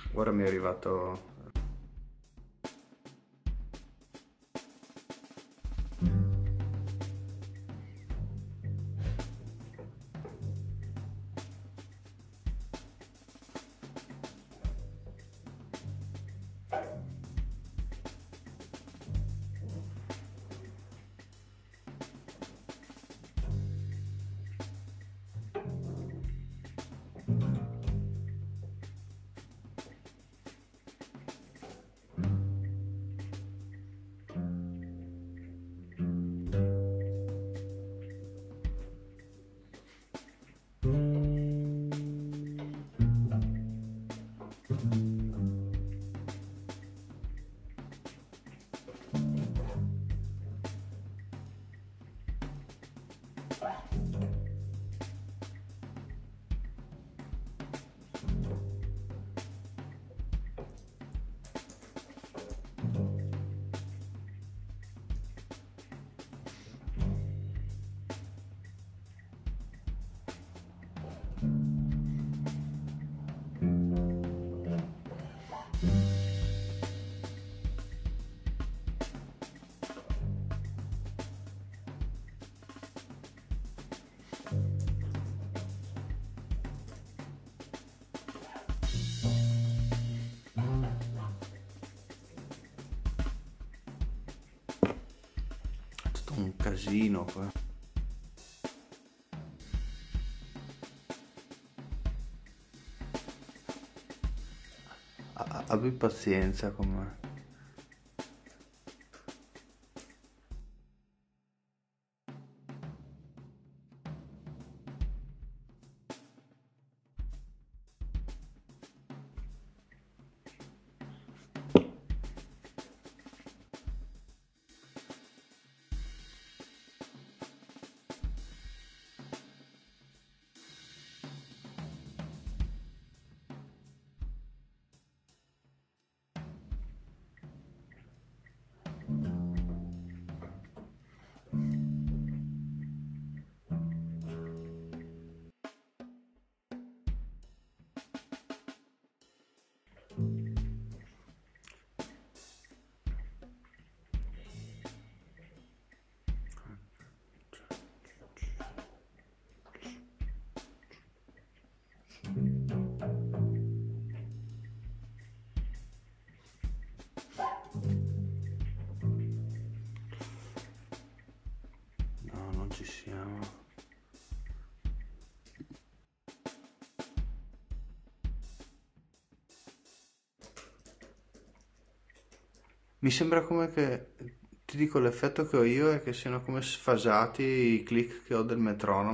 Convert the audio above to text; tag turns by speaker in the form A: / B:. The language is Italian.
A: Ora mi è arrivato. È tutto un casino qua. Abbi pazienza con me. No, non ci siamo. Mi sembra come che, ti dico, l'effetto che ho io è che siano come sfasati i click che ho del metronomo.